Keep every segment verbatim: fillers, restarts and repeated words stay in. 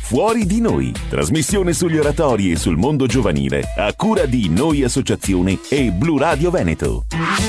Fuori di Noi, trasmissione sugli oratori e sul mondo giovanile, a cura di Noi Associazione e Blu Radio Veneto.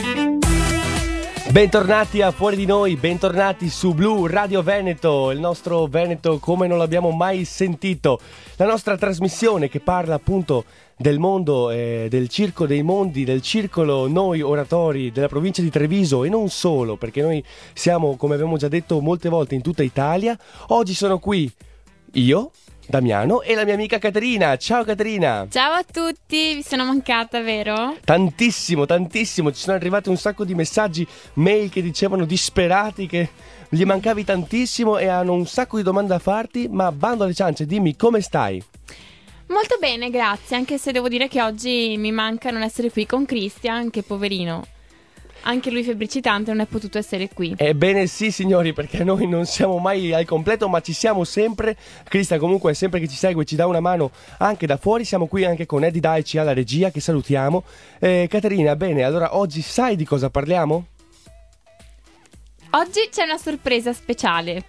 Bentornati a Fuori di Noi, bentornati su Blu Radio Veneto, il nostro Veneto come non l'abbiamo mai sentito, la nostra trasmissione che parla appunto del mondo, eh, del circo dei mondi, del circolo Noi Oratori della provincia di Treviso e non solo, perché noi siamo, come abbiamo già detto molte volte, in tutta Italia. Oggi sono qui io, Damiano, e la mia amica Caterina. Ciao Caterina! Ciao a tutti, vi sono mancata, vero? Tantissimo, tantissimo, ci sono arrivati un sacco di messaggi, mail che dicevano disperati che gli mancavi tantissimo e hanno un sacco di domande da farti, ma bando alle ciance, dimmi come stai? Molto bene, grazie, anche se devo dire che oggi mi manca non essere qui con Christian, che poverino, anche lui febbricitante, non è potuto essere qui. Ebbene sì signori, perché noi non siamo mai al completo, ma ci siamo sempre. Cristian comunque sempre che ci segue ci dà una mano anche da fuori. Siamo qui anche con Eddie Daici alla regia, che salutiamo. eh, Caterina, bene, allora oggi sai di cosa parliamo? Oggi c'è una sorpresa speciale.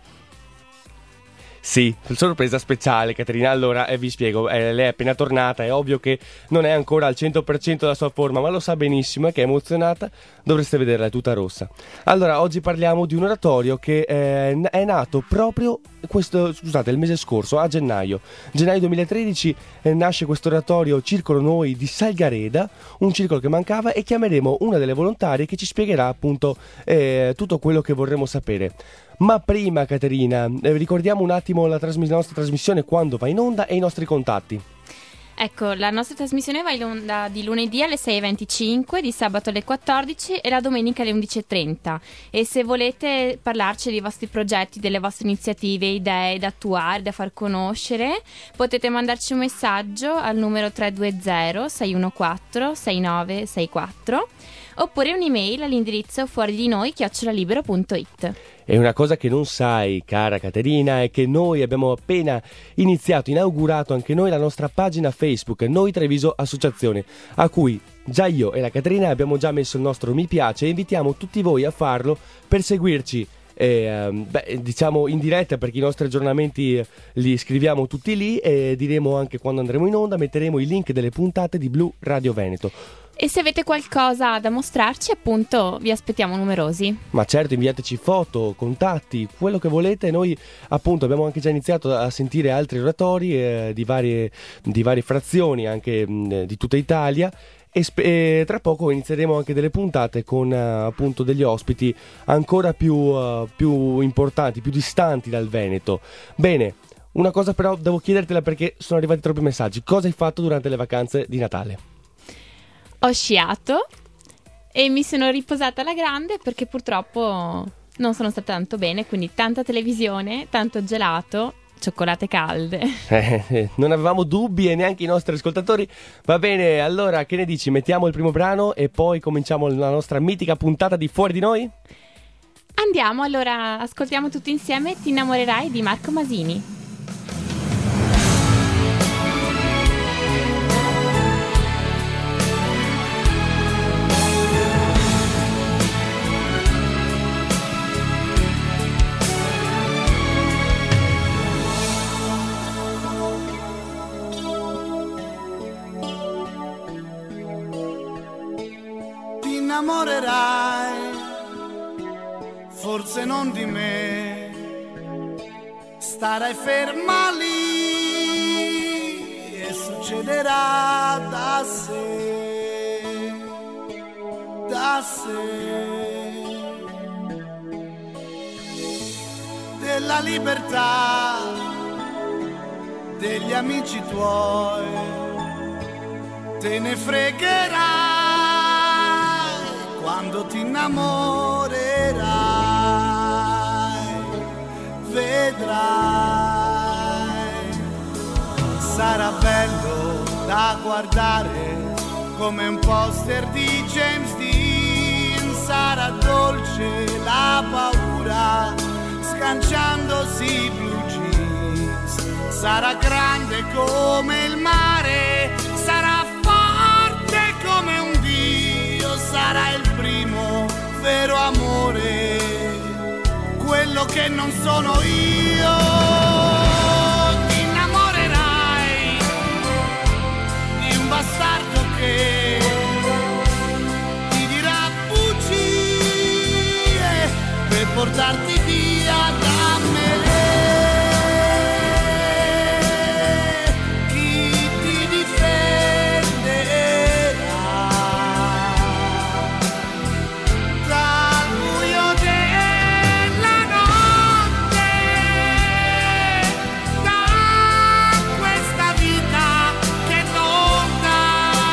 Sì, sorpresa speciale Caterina. Allora eh, vi spiego, eh, lei è appena tornata, è ovvio che non è ancora al cento per cento della sua forma, ma lo sa benissimo e che è emozionata, dovreste vederla, è tutta rossa. Allora, oggi parliamo di un oratorio che eh, è nato proprio questo, scusate, il mese scorso, a gennaio gennaio duemilatredici, eh, nasce questo oratorio Circolo Noi di Salgareda, un circolo che mancava, e chiameremo una delle volontarie che ci spiegherà appunto eh, tutto quello che vorremo sapere. Ma prima Caterina, eh, ricordiamo un attimo la, trasmis- la nostra trasmissione, quando va in onda, e i nostri contatti. Ecco, la nostra trasmissione va in onda di lunedì alle sei e venticinque, di sabato alle quattordici e la domenica alle undici e trenta. E se volete parlarci dei vostri progetti, delle vostre iniziative, idee da attuare, da far conoscere, potete mandarci un messaggio al numero tre due zero sei uno quattro sei nove sei quattro oppure un'email all'indirizzo fuori di noi chiocciola libero punto it. E una cosa che non sai, cara Caterina, è che noi abbiamo appena iniziato, inaugurato anche noi la nostra pagina Facebook, Noi Treviso Associazione, a cui già io e la Caterina abbiamo già messo il nostro mi piace, e invitiamo tutti voi a farlo per seguirci. Eh, beh, diciamo in diretta, perché i nostri aggiornamenti eh, li scriviamo tutti lì, e diremo anche quando andremo in onda, metteremo i link delle puntate di Blu Radio Veneto. E se avete qualcosa da mostrarci, appunto, vi aspettiamo numerosi. Ma certo, inviateci foto, contatti, quello che volete. Noi appunto abbiamo anche già iniziato a sentire altri oratori eh, di, varie, di varie frazioni, anche mh, di tutta Italia. E, sp- e tra poco inizieremo anche delle puntate con uh, appunto degli ospiti ancora più, uh, più importanti, più distanti dal Veneto. Bene, una cosa però devo chiedertela, perché sono arrivati troppi messaggi. Cosa hai fatto durante le vacanze di Natale? Ho sciato e mi sono riposata alla grande, perché purtroppo non sono stata tanto bene, quindi tanta televisione, tanto gelato, cioccolate calde. Eh, non avevamo dubbi, e neanche i nostri ascoltatori. Va bene, allora che ne dici? Mettiamo il primo brano e poi cominciamo la nostra mitica puntata di Fuori di Noi? Andiamo, allora ascoltiamo tutti insieme Ti innamorerai di Marco Masini. Innamorerai, forse non di me, starai ferma lì e succederà da sé, da sé. Della libertà degli amici tuoi te ne fregherai quando ti innamorerai, vedrai, sarà bello da guardare come un poster di James Dean, sarà dolce la paura sganciandosi i blue jeans, sarà grande come il mare, sarà forte come un dio, sarà il primo vero amore, quello che non sono io. Ti innamorerai portarti via da me. Chi ti difenderà dal buio della notte, da questa vita che non dà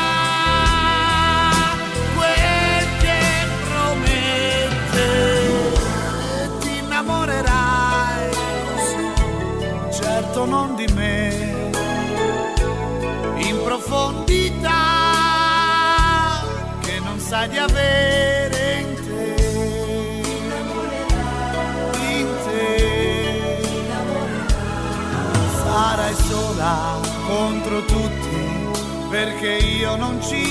quel che promette. E ti innamorerai, certo non di me, in profondità che non sai di avere in te, in te. Sarai sola contro tutti, perché io non ci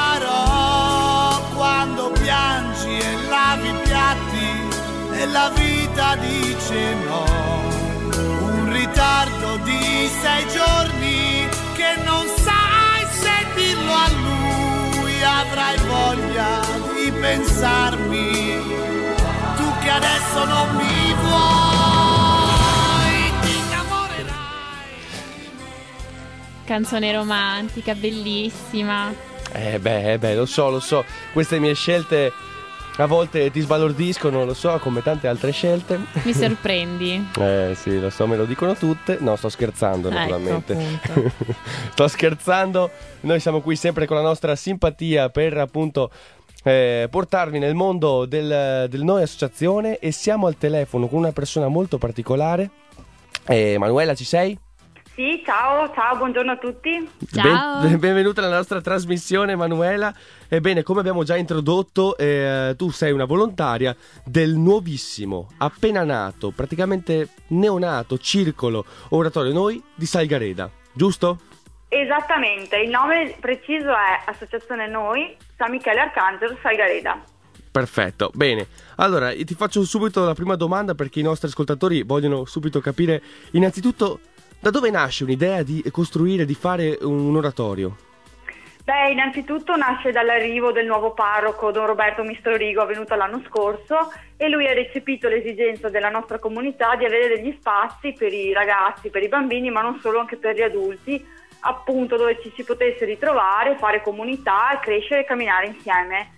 sarò quando piangi e lavi i piatti e la vita dice no. Un ritardo di sei giorni che non sai se dirlo a lui. Avrai voglia di pensarmi, tu che adesso non mi vuoi, ti innamorerai di me. Canzone romantica, bellissima. Eh beh, eh beh, lo so, lo so. Queste mie scelte a volte ti sbalordiscono, lo so, come tante altre scelte. Mi sorprendi. Eh sì, lo so, me lo dicono tutte. No, sto scherzando, Ecco, naturalmente. appunto. Sto scherzando. Noi siamo qui sempre con la nostra simpatia per appunto eh, portarvi nel mondo del, del Noi Associazione, e siamo al telefono con una persona molto particolare. Eh, Manuela, ci sei? Sì, ciao, ciao, buongiorno a tutti. Ciao. Ben- benvenuta alla nostra trasmissione, Manuela. Ebbene, come abbiamo già introdotto, eh, tu sei una volontaria del nuovissimo, appena nato, praticamente neonato circolo oratorio Noi di Salgareda, giusto? Esattamente, il nome preciso è Associazione Noi, San Michele Arcangelo, Salgareda. Perfetto, bene. Allora, io ti faccio subito la prima domanda, perché i nostri ascoltatori vogliono subito capire innanzitutto da dove nasce un'idea di costruire, di fare un oratorio. Beh, innanzitutto nasce dall'arrivo del nuovo parroco, Don Roberto Mistrorigo, avvenuto l'anno scorso, e lui ha recepito l'esigenza della nostra comunità di avere degli spazi per i ragazzi, per i bambini, ma non solo, anche per gli adulti, appunto dove ci si potesse ritrovare, fare comunità, crescere e camminare insieme.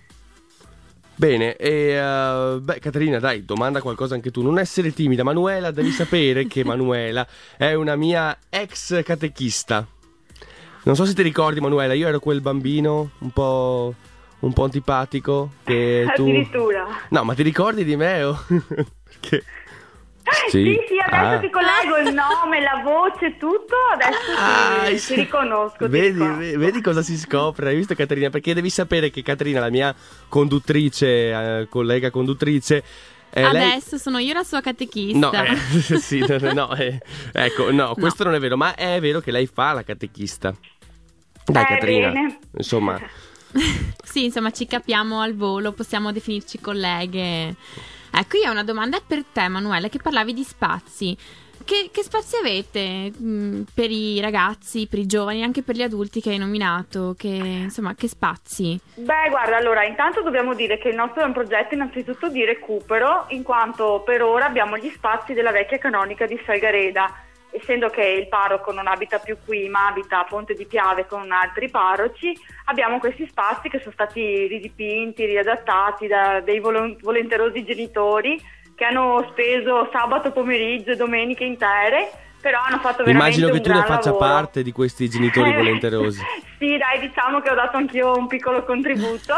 Bene, e uh, beh, Caterina, dai, domanda qualcosa anche tu. Non essere timida, Manuela, devi sapere che Manuela è una mia ex catechista. Non so se ti ricordi, Manuela, io ero quel bambino un po', un po' antipatico che tu... Addirittura. No, ma ti ricordi di me? O... Perché... Sì, sì, sì, adesso ah. ti collego il nome, la voce, tutto, adesso Ah, ti, sì. ti riconosco. ti Vedi, riconosco. ve- vedi cosa si scopre, hai visto, Caterina? Perché devi sapere che Caterina, la mia conduttrice, eh, collega conduttrice, eh, Adesso lei... sono io la sua catechista. No, eh, sì, no, no, eh, ecco, no, questo non è vero, ma è vero che lei fa la catechista. Dai, Eh, Caterina, bene. insomma, Sì, insomma, ci capiamo al volo, possiamo definirci colleghe. Ecco, io ho una domanda per te, Manuela, che parlavi di spazi. Che, che spazi avete mh, per i ragazzi, per i giovani, anche per gli adulti che hai nominato? Che, insomma, che spazi? Beh, guarda, allora, intanto dobbiamo dire che il nostro è un progetto innanzitutto di recupero, in quanto per ora abbiamo gli spazi della vecchia canonica di Salgareda. Essendo che il parroco non abita più qui, ma abita a Ponte di Piave con altri parroci, abbiamo questi spazi che sono stati ridipinti, riadattati da dei volo- volenterosi genitori che hanno speso sabato pomeriggio e domeniche intere, però hanno fatto veramente immagino che un tu ne gran faccia lavoro. parte di questi genitori Eh, volenterosi. Sì, dai, diciamo che ho dato anch'io un piccolo contributo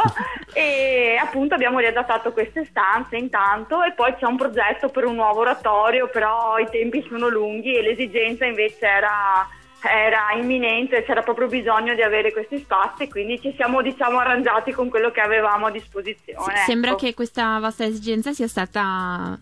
e appunto abbiamo riadattato queste stanze intanto, e poi c'è un progetto per un nuovo oratorio, però i tempi sono lunghi e l'esigenza invece era, era imminente, c'era proprio bisogno di avere questi spazi, quindi ci siamo, diciamo, arrangiati con quello che avevamo a disposizione. S- sembra ecco. che questa vostra esigenza sia stata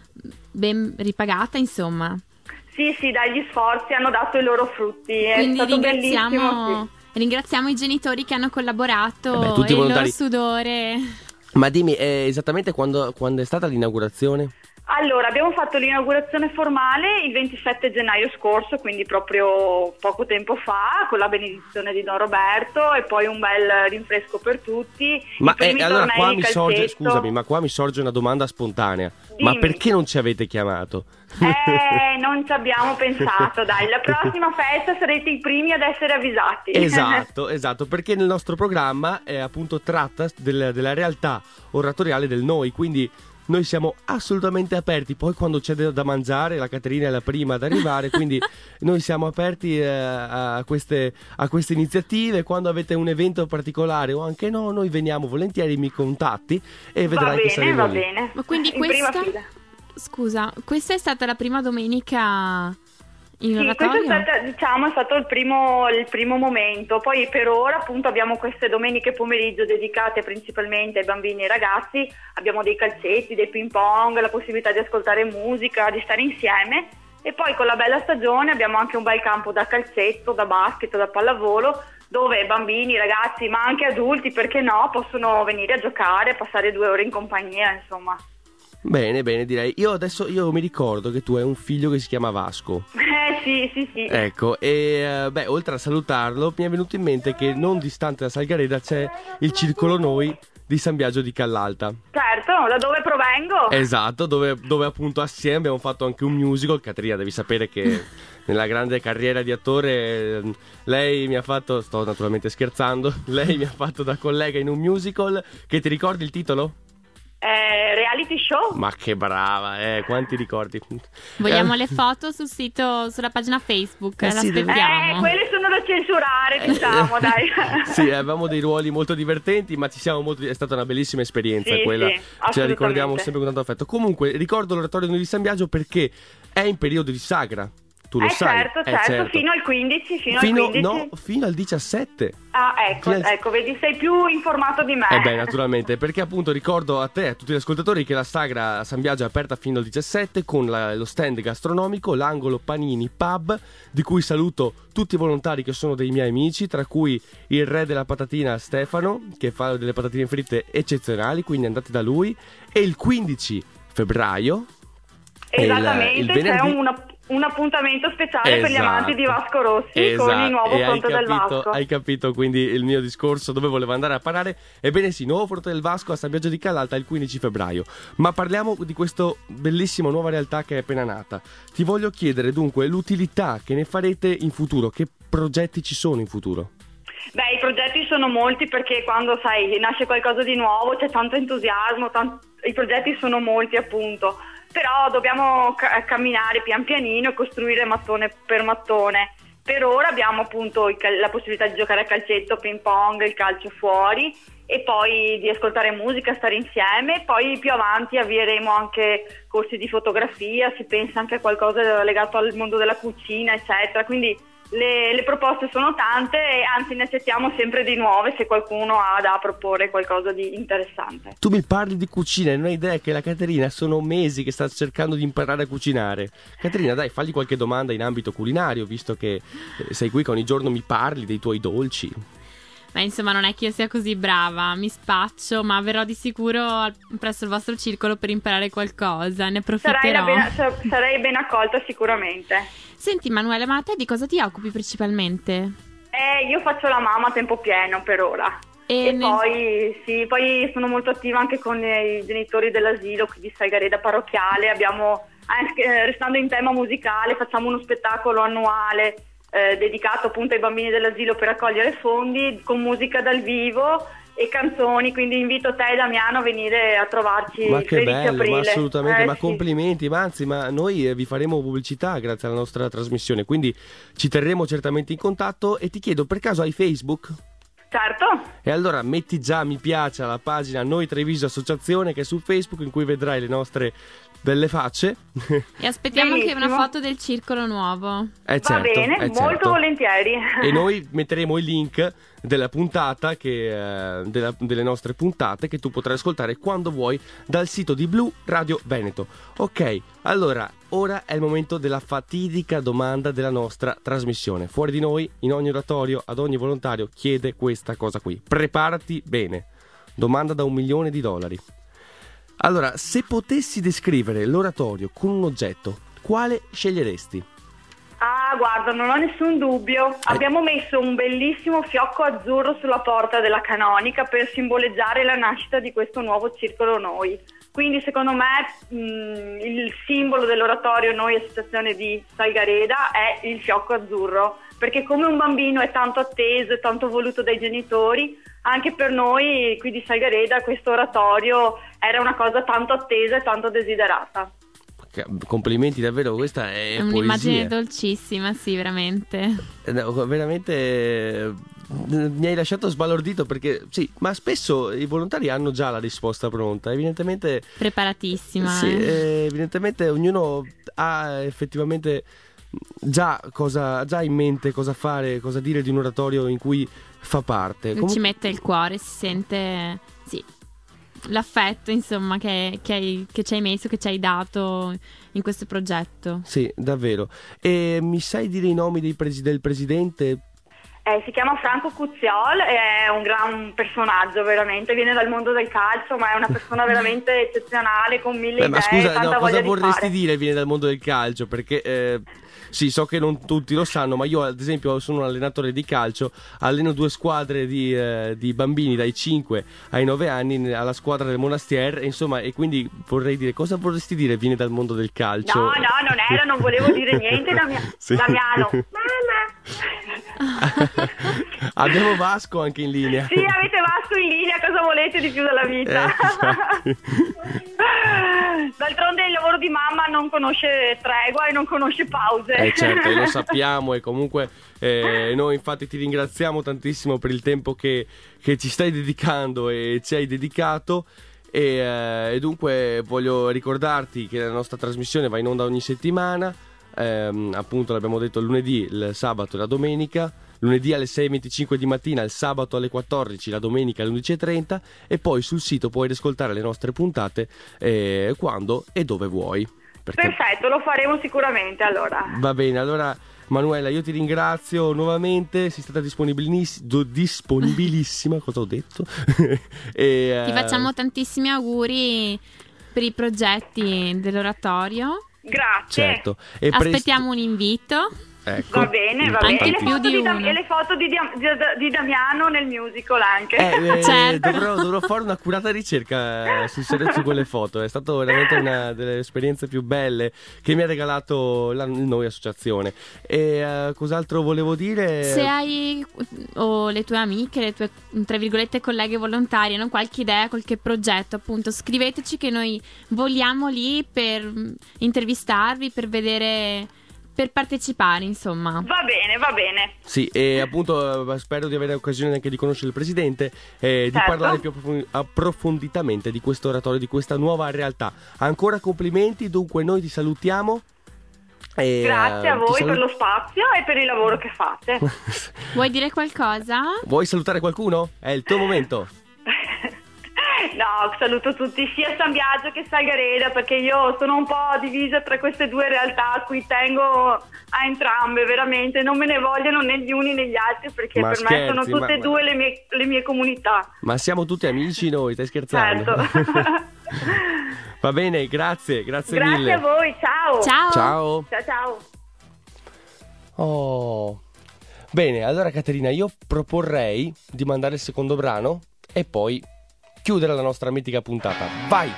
ben ripagata, insomma. Sì, sì, dai, gli sforzi hanno dato i loro frutti, è Quindi stato ringraziamo, bellissimo. Sì. ringraziamo i genitori che hanno collaborato Eh beh, tutti e i il loro volontari. sudore. Ma dimmi, eh, esattamente quando, quando è stata l'inaugurazione? Allora, abbiamo fatto l'inaugurazione formale il ventisette gennaio scorso, quindi proprio poco tempo fa, con la benedizione di Don Roberto e poi un bel rinfresco per tutti. Ma I primi eh, allora qua mi calcetto. sorge, scusami, ma qua mi sorge una domanda spontanea. Dimmi. Ma perché non ci avete chiamato? Eh, non ci abbiamo pensato, dai, la prossima festa sarete i primi ad essere avvisati. Esatto, esatto, perché nel nostro programma è appunto tratta del, della realtà oratoriale del noi, quindi noi siamo assolutamente aperti. Poi quando c'è da mangiare la Caterina è la prima ad arrivare, quindi noi siamo aperti eh, a, queste, a queste iniziative. Quando avete un evento particolare o anche no, noi veniamo volentieri, mi contatti e vedrai va bene, che saremo va lì. bene. Ma quindi In prima questa... fila. Scusa, questa è stata la prima domenica in Sì, oratorio? questo è stato, diciamo, è stato il primo, il primo momento. Poi per ora appunto abbiamo queste domeniche pomeriggio dedicate principalmente ai bambini e ai ragazzi. Abbiamo dei calcetti, dei ping pong, la possibilità di ascoltare musica, di stare insieme. E poi con la bella stagione abbiamo anche un bel campo da calcetto, da basket, da pallavolo, dove bambini, ragazzi, ma anche adulti, perché no, possono venire a giocare, passare due ore in compagnia, insomma. Bene, bene, direi. Io adesso io mi ricordo che tu hai un figlio che si chiama Vasco. Eh sì, sì, sì. Ecco, e eh, beh, oltre a salutarlo, mi è venuto in mente che non distante da Salgareda c'è il Circolo Noi di San Biagio di Callalta. Certo, da dove provengo? Esatto, dove, dove appunto assieme abbiamo fatto anche un musical. Caterina, devi sapere che nella grande carriera di attore eh, lei mi ha fatto, sto naturalmente scherzando, lei mi ha fatto da collega in un musical. Che ti ricordi il titolo? Eh, reality show? Ma che brava, eh, quanti ricordi. Vogliamo Eh, le foto sul sito, sulla pagina Facebook, Eh sì, l'aspettiamo. Eh, quelle sono da censurare, diciamo, dai. Sì, avevamo dei ruoli molto divertenti, ma ci siamo molto... è stata una bellissima esperienza Sì, quella. sì, Ce la assolutamente. ricordiamo sempre con tanto affetto. Comunque, ricordo l'oratorio di San Biagio perché è in periodo di sagra. Tu lo Eh sai. certo, Eh, certo, fino al quindici, fino, Fino- al quindici. no, fino al diciassette. Ah, ecco, fino al- ecco, vedi, sei più informato di me. Eh beh, naturalmente, perché appunto ricordo a te e a tutti gli ascoltatori che la sagra a San Biagio è aperta fino al diciassette con la- lo stand gastronomico, l'angolo Panini Pub, di cui saluto tutti i volontari che sono dei miei amici, tra cui il re della patatina Stefano, che fa delle patatine fritte eccezionali, quindi andate da lui. E il quindici febbraio è il- Esattamente, il c'è venerdì- un, un appuntamento speciale per gli Esatto. amanti di Vasco Rossi con Esatto. il nuovo E hai fronte del capito- Vasco. Hai capito quindi il mio discorso, dove volevo andare a parare? Ebbene sì, nuovo fronte del Vasco a San Biagio di Callalta il quindici febbraio. Ma parliamo di questa bellissima nuova realtà che è appena nata. Ti voglio chiedere dunque l'utilità che ne farete in futuro, che progetti ci sono in futuro? Beh, i progetti sono molti perché quando, sai, nasce qualcosa di nuovo c'è tanto entusiasmo, tan- i progetti sono molti appunto. Però dobbiamo ca- camminare pian pianino e costruire mattone per mattone. Per ora abbiamo appunto il cal- la possibilità di giocare a calcetto, ping pong, il calcio fuori e poi di ascoltare musica, stare insieme. Poi più avanti avvieremo anche corsi di fotografia, si pensa anche a qualcosa legato al mondo della cucina, eccetera. Quindi le, le proposte sono tante e anzi ne accettiamo sempre di nuove se qualcuno ha da proporre qualcosa di interessante. Tu mi parli di cucina e non hai idea che la Caterina sono mesi che sta cercando di imparare a cucinare. Caterina, dai, fagli qualche domanda in ambito culinario, visto che eh, sei qui che ogni giorno mi parli dei tuoi dolci. Ma insomma non è che io sia così brava, mi spaccio, ma verrò di sicuro al- presso il vostro circolo per imparare qualcosa, ne Sarai, la approfitterò. ben, sa- sarai ben accolta sicuramente. Senti Manuela, ma a te di cosa ti occupi principalmente? Eh, io faccio la mamma a tempo pieno per ora. E E, nel- poi, sì, poi sono molto attiva anche con i genitori dell'asilo qui di Salgareda parrocchiale. Abbiamo, anche, eh, restando in tema musicale, facciamo uno spettacolo annuale eh, dedicato appunto ai bambini dell'asilo per raccogliere fondi con musica dal vivo e canzoni, quindi invito te Damiano a venire a trovarci Ma il che tredici bello, aprile. ma assolutamente, Eh, ma sì. complimenti, ma anzi, ma noi eh, vi faremo pubblicità grazie alla nostra trasmissione, quindi ci terremo certamente in contatto. E ti chiedo, per caso hai Facebook? Certo. E allora metti già mi piace alla pagina Noi Treviso Associazione, che è su Facebook, in cui vedrai le nostre belle facce. E aspettiamo anche una Benissimo. foto del circolo nuovo. Eh, Va certo, bene, eh, molto certo. volentieri. E noi metteremo il link della puntata che, eh, della- delle nostre puntate che tu potrai ascoltare quando vuoi dal sito di Blu Radio Veneto. Ok, allora ora è il momento della fatidica domanda della nostra trasmissione. Fuori di noi, in ogni oratorio, ad ogni volontario chiede questa cosa qui. Preparati bene. Domanda da un milione di dollari. Allora, se potessi descrivere l'oratorio con un oggetto, quale sceglieresti? Ah, guarda, non ho nessun dubbio. Eh. Abbiamo messo un bellissimo fiocco azzurro sulla porta della Canonica per simboleggiare la nascita di questo nuovo circolo Noi. Quindi secondo me mh, il simbolo dell'oratorio Noi Associazione di Salgareda è il fiocco azzurro, perché come un bambino è tanto atteso e tanto voluto dai genitori, anche per noi qui di Salgareda questo oratorio era una cosa tanto attesa e tanto desiderata. Complimenti, davvero, questa è, È un'immagine dolcissima, sì, veramente. No, veramente eh, mi hai lasciato sbalordito, perché sì, ma spesso i volontari hanno già la risposta pronta, evidentemente Preparatissima. sì, eh. eh, evidentemente ognuno ha effettivamente già cosa già in mente, cosa fare, cosa dire di un oratorio in cui fa parte. Comunque... Ci mette il cuore, si sente, sì, l'affetto, insomma, che, che, hai, che ci hai messo, che ci hai dato in questo progetto. Sì, davvero. E mi sai dire i nomi dei presi- del presidente? Eh, si chiama Franco Cuzziol, è un gran personaggio veramente, viene dal mondo del calcio, ma è una persona veramente eccezionale, con mille Beh, idee ma scusa, e tanta no, voglia cosa di vorresti fare. dire viene dal mondo del calcio? Perché eh, sì, so che non tutti lo sanno, ma io ad esempio sono un allenatore di calcio, alleno due squadre di, eh, di bambini dai cinque ai nove anni alla squadra del Monastier, insomma, e quindi vorrei dire, cosa vorresti dire viene dal mondo del calcio? No, no, non era, non volevo dire niente, Damia- Sì. Damiano. Mamma! Abbiamo Vasco anche in linea. Sì, avete Vasco in linea, cosa volete di più dalla vita? Eh, D'altronde il lavoro di mamma non conosce tregua e non conosce pause. Eh certo, e lo sappiamo, e comunque eh, noi infatti ti ringraziamo tantissimo per il tempo che, che ci stai dedicando e ci hai dedicato. E, eh, e dunque voglio ricordarti che la nostra trasmissione va in onda ogni settimana, ehm, appunto l'abbiamo detto il lunedì, il sabato e la domenica, lunedì alle sei e venticinque di mattina, il sabato alle quattordici, la domenica alle undici e trenta, e poi sul sito puoi riscoltare le nostre puntate eh, quando e dove vuoi. Perché... Perfetto, lo faremo sicuramente allora. Va bene, allora Manuela, io ti ringrazio nuovamente, sei stata disponibiliss- do- disponibilissima, cosa ho detto? e, Ti eh, facciamo tantissimi auguri per i progetti dell'oratorio. Grazie. Certo. E presto- Aspettiamo un invito. Ecco, Va bene, va bene. Anche E le più foto di di, Dam- uno. e le foto di, Diam- di, di Damiano nel musical anche. Eh, eh, Certo. dovrò, dovrò fare un'accurata ricerca eh, su, su quelle foto. È stata veramente una delle esperienze più belle che mi ha regalato la Noi Associazione. E eh, cos'altro volevo dire? Se hai o le tue amiche, le tue tra virgolette colleghe volontarie, hanno qualche idea, qualche progetto, appunto, scriveteci che noi vogliamo lì per mm, intervistarvi, per vedere, per partecipare, insomma. Va bene, va bene. Sì, e appunto eh, spero di avere occasione anche di conoscere il presidente e di Certo. parlare più approf- approfonditamente di questo oratorio, di questa nuova realtà. Ancora complimenti, dunque noi ti salutiamo. E, Grazie eh, a ti voi salu- per lo spazio e per il lavoro che fate. Vuoi dire qualcosa? Vuoi salutare qualcuno? È il tuo momento. No, saluto tutti, sia San Biagio che Salgareda, perché io sono un po' divisa tra queste due realtà a cui tengo a entrambe, veramente. Non me ne vogliono né gli uni né gli altri, perché Ma per scherzi, me sono tutte e ma- due le mie, le mie comunità. Ma siamo tutti amici noi, stai scherzando? Certo. Va bene, grazie, grazie, Grazie mille. a voi, ciao. Ciao. Ciao. Ciao, ciao. Oh. Bene, allora Caterina, io proporrei di mandare il secondo brano e poi chiudere la nostra mitica puntata. Vai!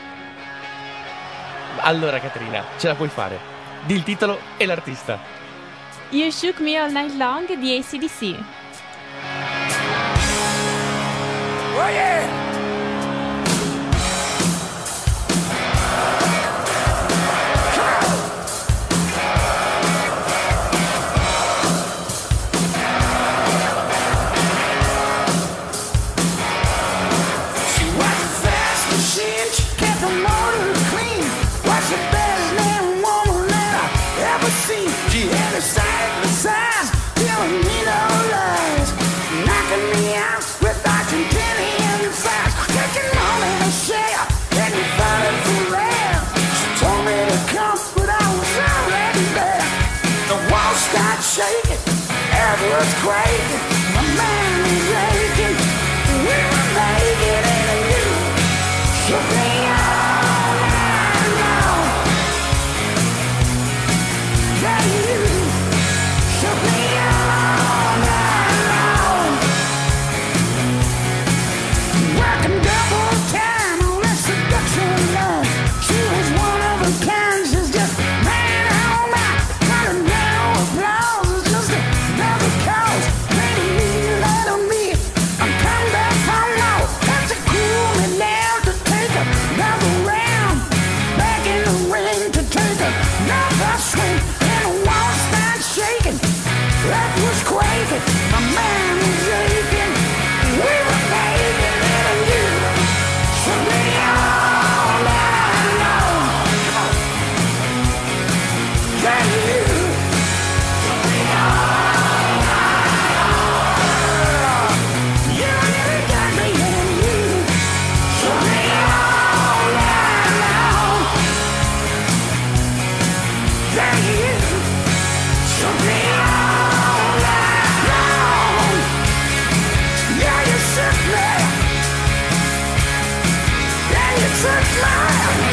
Allora Caterina, ce la puoi fare. Di il titolo e l'artista. You Shook Me All Night Long di A C D C. Oh yeah! She was a fast machine, she kept the motor clean. Was the best damn woman that I ever seen. She had a side by side, telling me no lies, knocking me out with Argentinian fries. Taking money to share, and you found it for rare. She told me to come, but I was already there. The walls start shaking, everyone's quaking. My man is aching, we were making it, and you shook me out. got sweet and the walls start shaking. Earth was quaking, my mind was aching. We were making it a you. So be all alone. Yeah, you. So be all alone. You really got me in you. So be all alone. Yeah, you. So be all alone. Yeah, you shook me. Yeah, you took mine.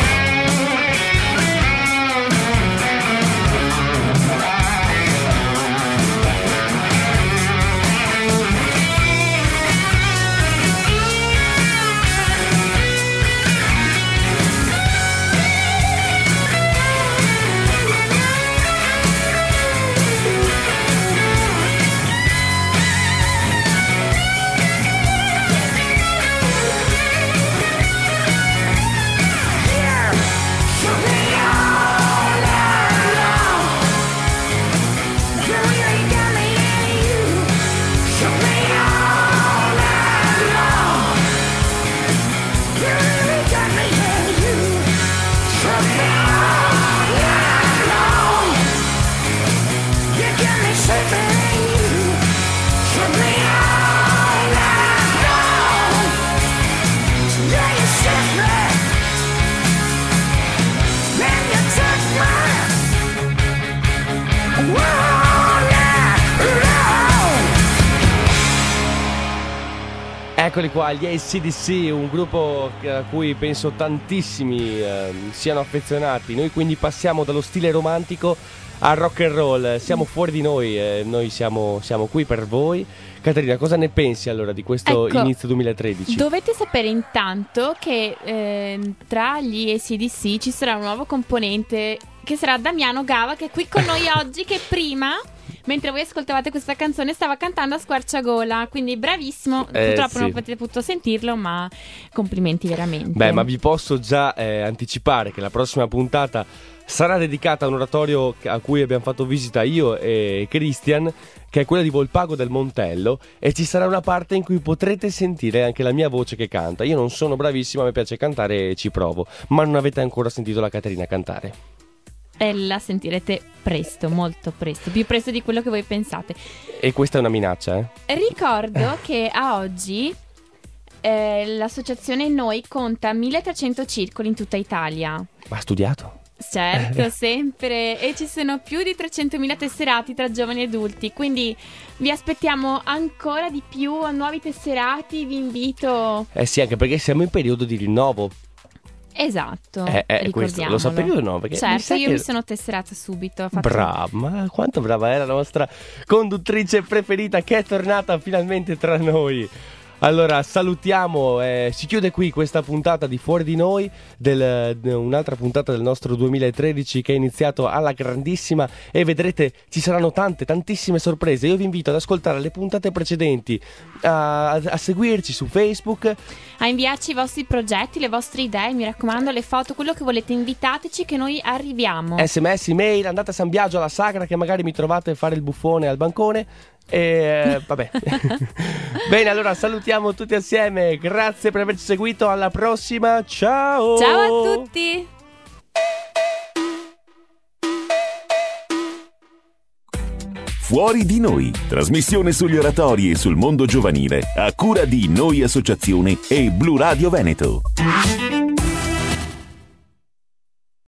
Yeah, so be all alone. You really got me in you. So be all alone. You really got me in you. So be all alone. You got me sleeping in you. So be all alone. Yeah, you shook me. Then you took mine. Whoa, yeah, alone. Eccoli qua, gli A C D C, un gruppo a cui penso tantissimi ehm, siano affezionati. Noi quindi passiamo dallo stile romantico al rock and roll. Siamo fuori di noi, eh, noi siamo, siamo qui per voi. Caterina, cosa ne pensi allora di questo Ecco, inizio duemilatredici? Dovete sapere intanto che ehm, tra gli A C D C ci sarà un nuovo componente che sarà Damiano Gava, che è qui con noi oggi, che prima, mentre voi ascoltavate questa canzone, stava cantando a squarciagola, quindi bravissimo. Eh, Purtroppo sì. non potete potuto sentirlo, ma complimenti veramente. Beh, ma vi posso già eh, anticipare che la prossima puntata sarà dedicata a un oratorio a cui abbiamo fatto visita io e Christian, che è quella di Volpago del Montello, e ci sarà una parte in cui potrete sentire anche la mia voce che canta. Io non sono bravissima, a me piace cantare e ci provo, ma non avete ancora sentito la Caterina cantare. E la sentirete presto, molto presto, più presto di quello che voi pensate. E questa è una minaccia, eh? Ricordo che a oggi eh, l'associazione Noi conta milletrecento circoli in tutta Italia. Ma ha studiato? Certo, sempre. E ci sono più di trecentomila tesserati tra giovani e adulti. Quindi vi aspettiamo ancora di più a nuovi tesserati. Vi invito. Eh sì, anche perché siamo in periodo di rinnovo. Esatto, Eh, eh, questo lo sapevi o no? Perché mi certo, sa io che- mi sono tesserata subito. ho fatto- Brava, ma quanto brava è la nostra conduttrice preferita che è tornata finalmente tra noi. Allora salutiamo, eh, si chiude qui questa puntata di Fuori di Noi, del, de- un'altra puntata del nostro duemilatredici che è iniziato alla grandissima, e vedrete ci saranno tante, tantissime sorprese. Io vi invito ad ascoltare le puntate precedenti, a, a seguirci su Facebook. A inviarci i vostri progetti, le vostre idee, mi raccomando, le foto, quello che volete, invitateci che noi arriviamo. Sms, email, andate a San Biagio alla Sagra che magari mi trovate a fare il buffone al bancone. E vabbè. Bene, allora salutiamo tutti assieme. Grazie per averci seguito. Alla prossima. Ciao. Ciao a tutti. Fuori di Noi, trasmissione sugli oratori e sul mondo giovanile a cura di Noi Associazione e Blu Radio Veneto.